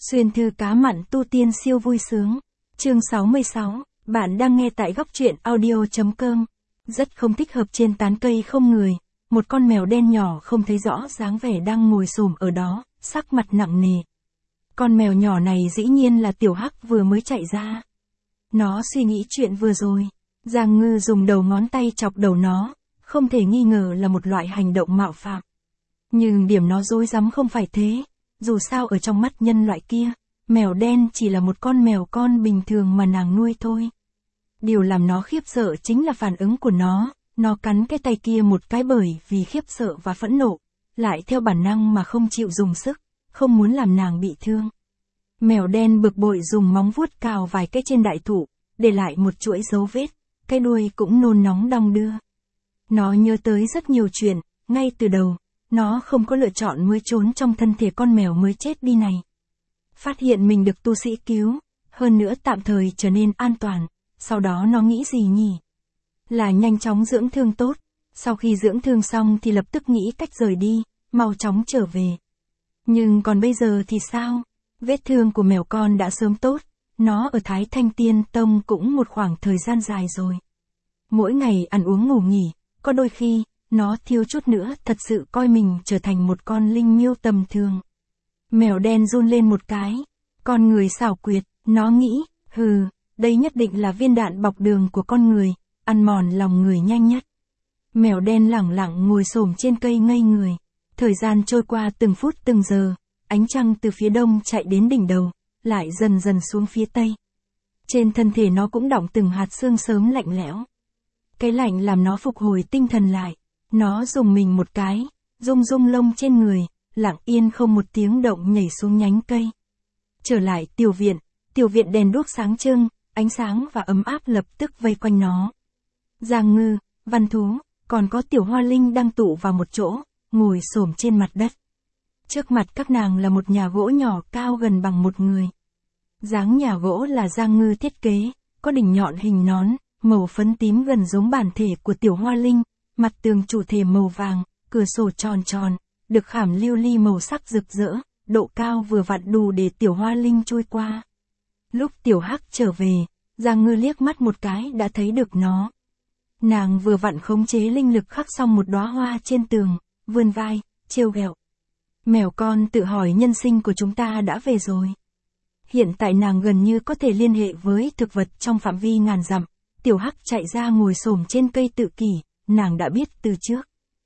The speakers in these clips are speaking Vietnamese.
Xuyên thư cá mặn tu tiên siêu vui sướng. Chương 66, bạn đang nghe tại góc truyện audio.com. Rất không thích hợp trên tán cây không người, một con mèo đen nhỏ không thấy rõ dáng vẻ đang ngồi xổm ở đó, sắc mặt nặng nề. Con mèo nhỏ này dĩ nhiên là Tiểu Hắc vừa mới chạy ra. Nó suy nghĩ chuyện vừa rồi. Giang Ngư dùng đầu ngón tay chọc đầu nó, không thể nghi ngờ là một loại hành động mạo phạm. Nhưng điểm nó rối rắm không phải thế. Dù sao ở trong mắt nhân loại kia, mèo đen chỉ là một con mèo con bình thường mà nàng nuôi thôi. Điều làm nó khiếp sợ chính là phản ứng của nó cắn cái tay kia một cái bởi vì khiếp sợ và phẫn nộ, lại theo bản năng mà không chịu dùng sức, không muốn làm nàng bị thương. Mèo đen bực bội dùng móng vuốt cào vài cái trên đại thụ, để lại một chuỗi dấu vết, cái đuôi cũng nôn nóng đong đưa. Nó nhớ tới rất nhiều chuyện, ngay từ đầu. Nó không có lựa chọn mới trốn trong thân thể con mèo mới chết đi này. Phát hiện mình được tu sĩ cứu, hơn nữa tạm thời trở nên an toàn, sau đó nó nghĩ gì nhỉ? Là nhanh chóng dưỡng thương tốt, sau khi dưỡng thương xong thì lập tức nghĩ cách rời đi, mau chóng trở về. Nhưng còn bây giờ thì sao? Vết thương của mèo con đã sớm tốt, nó ở Thái Thanh Tiên Tông cũng một khoảng thời gian dài rồi. Mỗi ngày ăn uống ngủ nghỉ, có đôi khi nó thiếu chút nữa thật sự coi mình trở thành một con linh miêu tầm thường. Mèo đen run lên một cái. Con người xảo quyệt, nó nghĩ, đây nhất định là viên đạn bọc đường của con người, ăn mòn lòng người nhanh nhất. Mèo đen lẳng lặng ngồi xổm trên cây ngây người. Thời gian trôi qua từng phút từng giờ, ánh trăng từ phía đông chạy đến đỉnh đầu, lại dần dần xuống phía tây. Trên thân thể nó cũng đọng từng hạt sương sớm lạnh lẽo. Cái lạnh làm nó phục hồi tinh thần lại. Nó dùng mình một cái, rung rung lông trên người, lặng yên không một tiếng động nhảy xuống nhánh cây. Trở lại tiểu viện đèn đuốc sáng trưng, ánh sáng và ấm áp lập tức vây quanh nó. Giang Ngư, Văn Thú, còn có Tiểu Hoa Linh đang tụ vào một chỗ, ngồi xổm trên mặt đất. Trước mặt các nàng là một nhà gỗ nhỏ cao gần bằng một người. Dáng nhà gỗ là Giang Ngư thiết kế, có đỉnh nhọn hình nón, màu phấn tím gần giống bản thể của Tiểu Hoa Linh. Mặt tường chủ thể màu vàng, cửa sổ tròn tròn, được khảm lưu ly màu sắc rực rỡ, độ cao vừa vặn đủ để Tiểu Hoa Linh trôi qua. Lúc Tiểu Hắc trở về, Giang Ngư liếc mắt một cái đã thấy được nó. Nàng vừa vặn khống chế linh lực khắc xong một đóa hoa trên tường, vươn vai, trêu ghẹo. Mèo con tự hỏi nhân sinh của chúng ta đã về rồi. Hiện tại nàng gần như có thể liên hệ với thực vật trong phạm vi ngàn dặm. Tiểu Hắc chạy ra ngồi xổm trên cây tự kỷ. Nàng đã biết từ trước.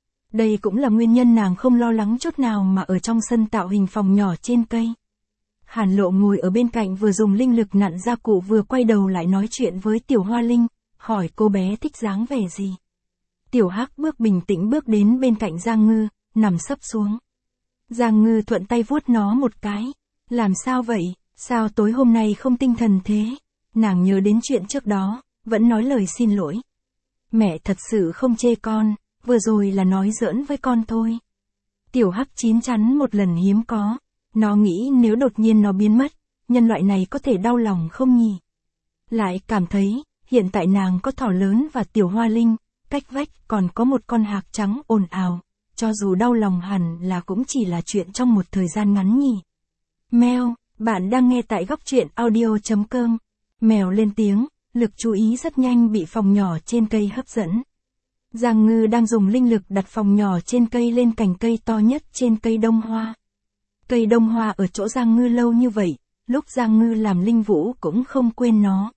Đây cũng là nguyên nhân nàng không lo lắng chút nào mà ở trong sân tạo hình phòng nhỏ trên cây. Hàn Lộ ngồi ở bên cạnh vừa dùng linh lực nặn gia cụ vừa quay đầu lại nói chuyện với Tiểu Hoa Linh, hỏi cô bé thích dáng vẻ gì. Tiểu Hắc bình tĩnh bước đến bên cạnh Giang Ngư, nằm sấp xuống. Giang Ngư thuận tay vuốt nó một cái. Làm sao vậy, sao tối hôm nay không tinh thần thế? Nàng nhớ đến chuyện trước đó, vẫn nói lời xin lỗi. Mẹ thật sự không chê con, vừa rồi là nói giỡn với con thôi. Tiểu Hắc chín chắn một lần hiếm có. Nó nghĩ nếu đột nhiên nó biến mất, nhân loại này có thể đau lòng không nhỉ? Lại cảm thấy, hiện tại nàng có thỏ lớn và Tiểu Hoa Linh, cách vách còn có một con hạc trắng ồn ào. Cho dù đau lòng hẳn là cũng chỉ là chuyện trong một thời gian ngắn nhỉ. Mèo, bạn đang nghe tại góc truyện audio.com. Mèo lên tiếng. Lực chú ý rất nhanh bị phòng nhỏ trên cây hấp dẫn. Giang Ngư đang dùng linh lực đặt phòng nhỏ trên cây lên cành cây to nhất trên cây đông hoa. Cây đông hoa ở chỗ Giang Ngư lâu như vậy, lúc Giang Ngư làm linh vũ cũng không quên nó.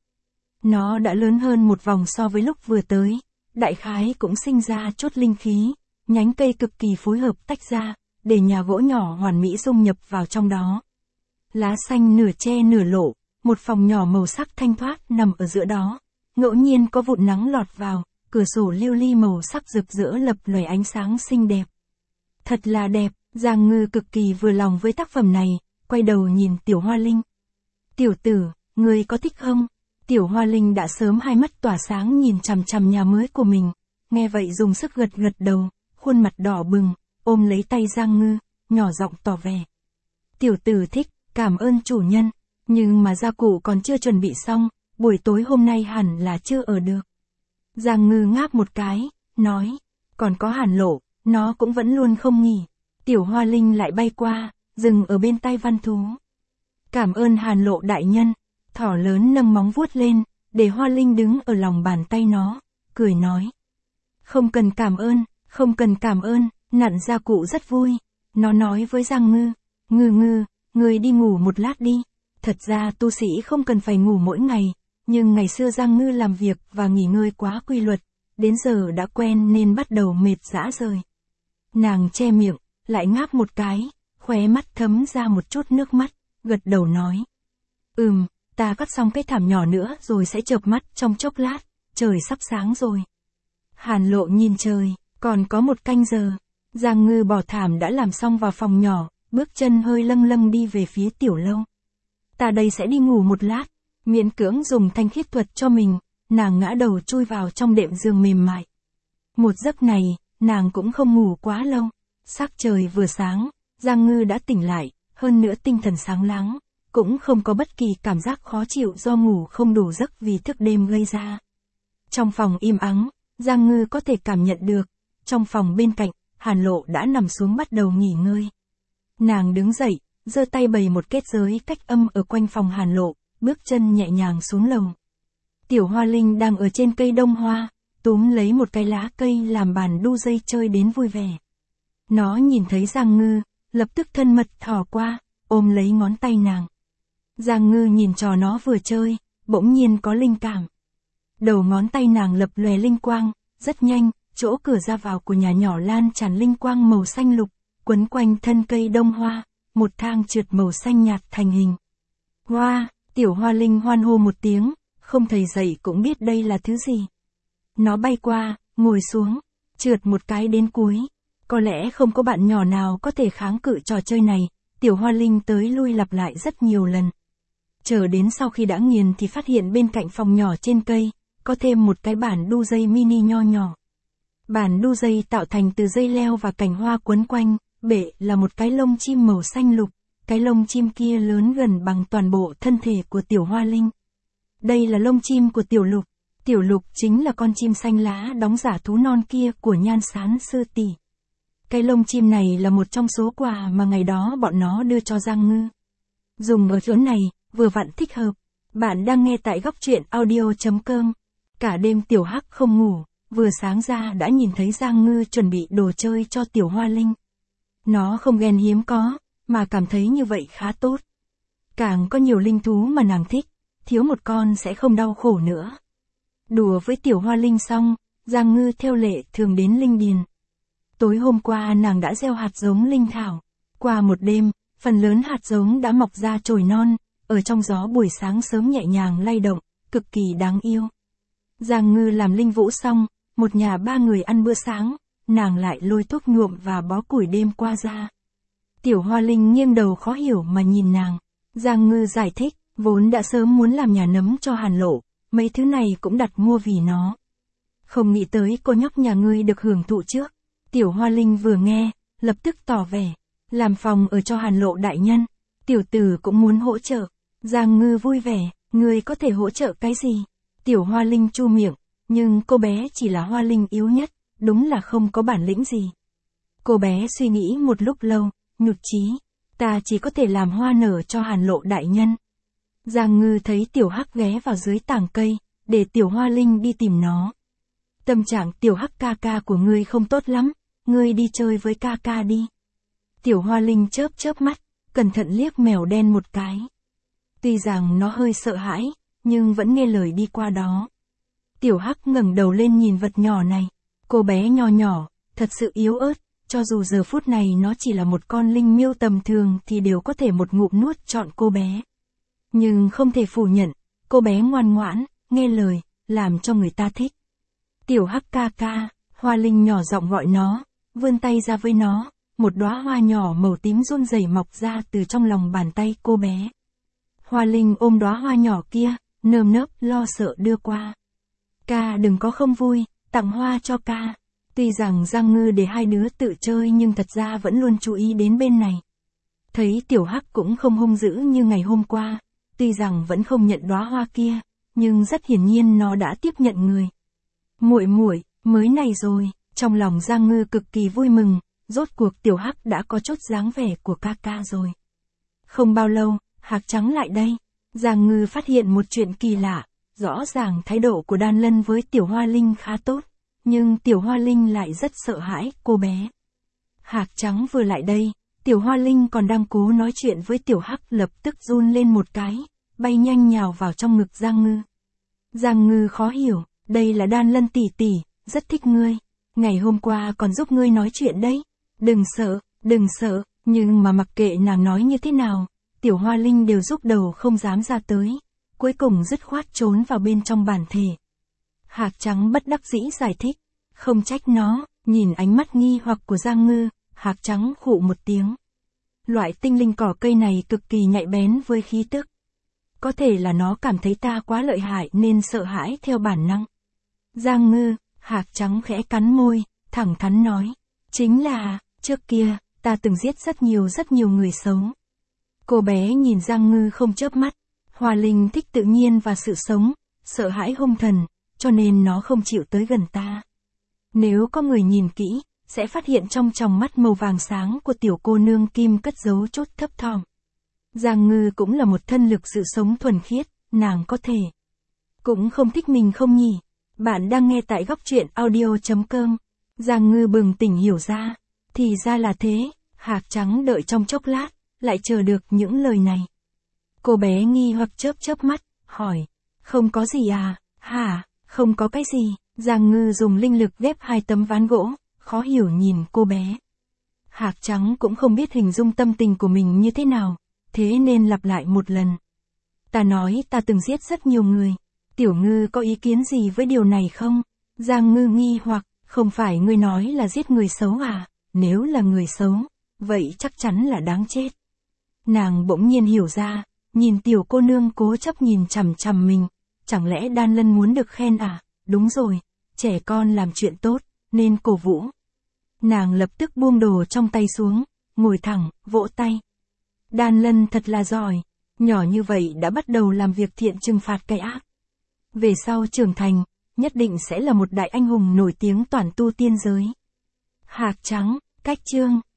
Nó đã lớn hơn một vòng so với lúc vừa tới, đại khái cũng sinh ra chút linh khí, nhánh cây cực kỳ phối hợp tách ra, để nhà gỗ nhỏ hoàn mỹ dung nhập vào trong đó. Lá xanh nửa che nửa lộ. Một phòng nhỏ màu sắc thanh thoát nằm ở giữa đó, ngẫu nhiên có vụn nắng lọt vào, cửa sổ lưu ly màu sắc rực rỡ lập lòe ánh sáng xinh đẹp. Thật là đẹp, Giang Ngư cực kỳ vừa lòng với tác phẩm này, quay đầu nhìn Tiểu Hoa Linh. Tiểu tử, ngươi có thích không? Tiểu Hoa Linh đã sớm hai mắt tỏa sáng nhìn chằm chằm nhà mới của mình, nghe vậy dùng sức gật gật đầu, khuôn mặt đỏ bừng, ôm lấy tay Giang Ngư, nhỏ giọng tỏ vẻ. Tiểu tử thích, cảm ơn chủ nhân. Nhưng mà gia cụ còn chưa chuẩn bị xong, buổi tối hôm nay hẳn là chưa ở được. Giang Ngư ngáp một cái, nói, còn có Hàn Lộ, nó cũng vẫn luôn không nghỉ. Tiểu Hoa Linh lại bay qua, dừng ở bên tay Văn Thú. Cảm ơn Hàn Lộ đại nhân. Thỏ lớn nâng móng vuốt lên, để Hoa Linh đứng ở lòng bàn tay nó, cười nói. Không cần cảm ơn, không cần cảm ơn, nặn gia cụ rất vui. Nó nói với Giang Ngư, Ngư, người đi ngủ một lát đi. Thật ra tu sĩ không cần phải ngủ mỗi ngày, nhưng ngày xưa Giang Ngư làm việc và nghỉ ngơi quá quy luật, đến giờ đã quen nên bắt đầu mệt rã rời. Nàng che miệng, lại ngáp một cái, khóe mắt thấm ra một chút nước mắt, gật đầu nói. Ta cắt xong cái thảm nhỏ nữa rồi sẽ chợp mắt trong chốc lát, trời sắp sáng rồi. Hàn Lộ nhìn trời, còn có 1 canh giờ. Giang Ngư bỏ thảm đã làm xong vào phòng nhỏ, bước chân hơi lâng lâng đi về phía tiểu lâu. Ta đây sẽ đi ngủ một lát, miễn cưỡng dùng thanh khiết thuật cho mình, nàng ngã đầu chui vào trong đệm giường mềm mại. Một giấc này, nàng cũng không ngủ quá lâu. Sắc trời vừa sáng, Giang Ngư đã tỉnh lại, hơn nữa tinh thần sáng láng, cũng không có bất kỳ cảm giác khó chịu do ngủ không đủ giấc vì thức đêm gây ra. Trong phòng im ắng, Giang Ngư có thể cảm nhận được, trong phòng bên cạnh, Hàn Lộ đã nằm xuống bắt đầu nghỉ ngơi. Nàng đứng dậy, giơ tay bày một kết giới cách âm ở quanh phòng Hàn Lộ, bước chân nhẹ nhàng xuống lầu. Tiểu Hoa Linh đang ở trên cây đông hoa, túm lấy một cái lá cây làm bàn đu dây chơi đến vui vẻ. Nó nhìn thấy Giang Ngư, lập tức thân mật thò qua, ôm lấy ngón tay nàng. Giang Ngư nhìn trò nó vừa chơi, bỗng nhiên có linh cảm. Đầu ngón tay nàng lập lòe linh quang, rất nhanh, chỗ cửa ra vào của nhà nhỏ lan tràn linh quang màu xanh lục, quấn quanh thân cây đông hoa, một thang trượt màu xanh nhạt thành hình. Hoa, Tiểu Hoa Linh hoan hô một tiếng, không thầy dạy cũng biết đây là thứ gì. Nó bay qua, ngồi xuống, trượt một cái đến cuối. Có lẽ không có bạn nhỏ nào có thể kháng cự trò chơi này, Tiểu Hoa Linh tới lui lặp lại rất nhiều lần. Chờ đến sau khi đã nghiền thì phát hiện bên cạnh phòng nhỏ trên cây, có thêm một cái bản đu dây mini nho nhỏ. Bản đu dây tạo thành từ dây leo và cành hoa quấn quanh, bệ là một cái lông chim màu xanh lục, cái lông chim kia lớn gần bằng toàn bộ thân thể của Tiểu Hoa Linh. Đây là lông chim của Tiểu Lục. Tiểu Lục chính là con chim xanh lá đóng giả thú non kia của Nhan Sán sư tỷ. Cái lông chim này là một trong số quà mà ngày đó bọn nó đưa cho Giang Ngư. Dùng ở chỗ này, vừa vặn thích hợp. Bạn đang nghe tại góc truyện audio.com. Cả đêm Tiểu Hắc không ngủ, vừa sáng ra đã nhìn thấy Giang Ngư chuẩn bị đồ chơi cho Tiểu Hoa Linh. Nó không ghen hiếm có, mà cảm thấy như vậy khá tốt. Càng có nhiều linh thú mà nàng thích, thiếu một con sẽ không đau khổ nữa. Đùa với Tiểu Hoa Linh xong, Giang Ngư theo lệ thường đến linh điền. Tối hôm qua nàng đã gieo hạt giống linh thảo. Qua một đêm, phần lớn hạt giống đã mọc ra chồi non, ở trong gió buổi sáng sớm nhẹ nhàng lay động, cực kỳ đáng yêu. Giang Ngư làm linh vũ xong, một nhà 3 người ăn bữa sáng, nàng lại lôi thuốc nhuộm và bó củi đêm qua ra. Tiểu Hoa Linh nghiêng đầu khó hiểu mà nhìn nàng. Giang Ngư giải thích, vốn đã sớm muốn làm nhà nấm cho Hàn Lộ, mấy thứ này cũng đặt mua vì nó. Không nghĩ tới cô nhóc nhà ngươi được hưởng thụ trước. Tiểu Hoa Linh vừa nghe, lập tức tỏ vẻ, làm phòng ở cho Hàn Lộ đại nhân. Tiểu tử cũng muốn hỗ trợ. Giang Ngư vui vẻ, ngươi có thể hỗ trợ cái gì? Tiểu Hoa Linh chu miệng, nhưng cô bé chỉ là Hoa Linh yếu nhất, đúng là không có bản lĩnh gì. Cô bé suy nghĩ một lúc lâu, nhụt chí, ta chỉ có thể làm hoa nở cho Hàn Lộ đại nhân. Giang Ngư thấy Tiểu Hắc ghé vào dưới tảng cây, để Tiểu Hoa Linh đi tìm nó. Tâm trạng Tiểu Hắc ca ca của ngươi không tốt lắm, ngươi đi chơi với ca ca đi. Tiểu Hoa Linh chớp chớp mắt, cẩn thận liếc mèo đen một cái. Tuy rằng nó hơi sợ hãi, nhưng vẫn nghe lời đi qua đó. Tiểu Hắc ngẩng đầu lên nhìn vật nhỏ này. Cô bé nho nhỏ, thật sự yếu ớt, cho dù giờ phút này nó chỉ là một con linh miêu tầm thường thì đều có thể một ngụm nuốt trọn cô bé. Nhưng không thể phủ nhận, cô bé ngoan ngoãn, nghe lời, làm cho người ta thích. Tiểu Hắc ca ca, Hoa Linh nhỏ giọng gọi nó, vươn tay ra với nó, một đóa hoa nhỏ màu tím run rẩy mọc ra từ trong lòng bàn tay cô bé. Hoa Linh ôm đóa hoa nhỏ kia, nơm nớp lo sợ đưa qua. Ca đừng có không vui, tặng hoa cho ca. Tuy rằng Giang Ngư để hai đứa tự chơi nhưng thật ra vẫn luôn chú ý đến bên này. Thấy Tiểu Hắc cũng không hung dữ như ngày hôm qua, tuy rằng vẫn không nhận đóa hoa kia, nhưng rất hiển nhiên nó đã tiếp nhận người. Muội muội, mới này rồi, trong lòng Giang Ngư cực kỳ vui mừng, rốt cuộc Tiểu Hắc đã có chút dáng vẻ của ca ca rồi. Không bao lâu, hạc trắng lại đây. Giang Ngư phát hiện một chuyện kỳ lạ, rõ ràng thái độ của Đan Lân với Tiểu Hoa Linh khá tốt, nhưng Tiểu Hoa Linh lại rất sợ hãi cô bé. Hạc trắng vừa lại đây, Tiểu Hoa Linh còn đang cố nói chuyện với Tiểu Hắc lập tức run lên một cái, bay nhanh nhào vào trong ngực Giang Ngư. Giang Ngư khó hiểu, đây là Đan Lân tỷ tỷ, rất thích ngươi. Ngày hôm qua còn giúp ngươi nói chuyện đấy. Đừng sợ, nhưng mà mặc kệ nàng nói như thế nào, Tiểu Hoa Linh đều rúc đầu không dám ra tới, cuối cùng dứt khoát trốn vào bên trong bản thể. Hạc trắng bất đắc dĩ giải thích, không trách nó, nhìn ánh mắt nghi hoặc của Giang Ngư, hạc trắng khụ một tiếng. Loại tinh linh cỏ cây này cực kỳ nhạy bén với khí tức. Có thể là nó cảm thấy ta quá lợi hại nên sợ hãi theo bản năng. Giang Ngư, hạc trắng khẽ cắn môi, thẳng thắn nói, chính là, trước kia, ta từng giết rất nhiều người xấu. Cô bé nhìn Giang Ngư không chớp mắt, Hoa Linh thích tự nhiên và sự sống, sợ hãi hung thần, cho nên nó không chịu tới gần ta. Nếu có người nhìn kỹ, sẽ phát hiện trong tròng mắt màu vàng sáng của tiểu cô nương Kim cất giấu chút thấp thỏm. Giang Ngư cũng là một thân lực sự sống thuần khiết, nàng có thể cũng không thích mình không nhỉ? Bạn đang nghe tại góc truyện audio.com. Giang Ngư bừng tỉnh hiểu ra, thì ra là thế, hạc trắng đợi trong chốc lát, lại chờ được những lời này. Cô bé nghi hoặc chớp mắt, hỏi, không có gì à, hả, không có cái gì. Giang Ngư dùng linh lực ghép 2 tấm ván gỗ, khó hiểu nhìn cô bé. Hạc trắng cũng không biết hình dung tâm tình của mình như thế nào, thế nên lặp lại một lần. Ta nói ta từng giết rất nhiều người. Tiểu Ngư có ý kiến gì với điều này không? Giang Ngư nghi hoặc, không phải ngươi nói là giết người xấu à? Nếu là người xấu, vậy chắc chắn là đáng chết. Nàng bỗng nhiên hiểu ra, nhìn tiểu cô nương cố chấp nhìn chằm chằm mình, chẳng lẽ Đan Lân muốn được khen à? Đúng rồi, trẻ con làm chuyện tốt, nên cổ vũ. Nàng lập tức buông đồ trong tay xuống, ngồi thẳng, vỗ tay. Đan Lân thật là giỏi, nhỏ như vậy đã bắt đầu làm việc thiện trừng phạt cái ác. Về sau trưởng thành, nhất định sẽ là một đại anh hùng nổi tiếng toàn tu tiên giới. Hạc trắng, cách chương.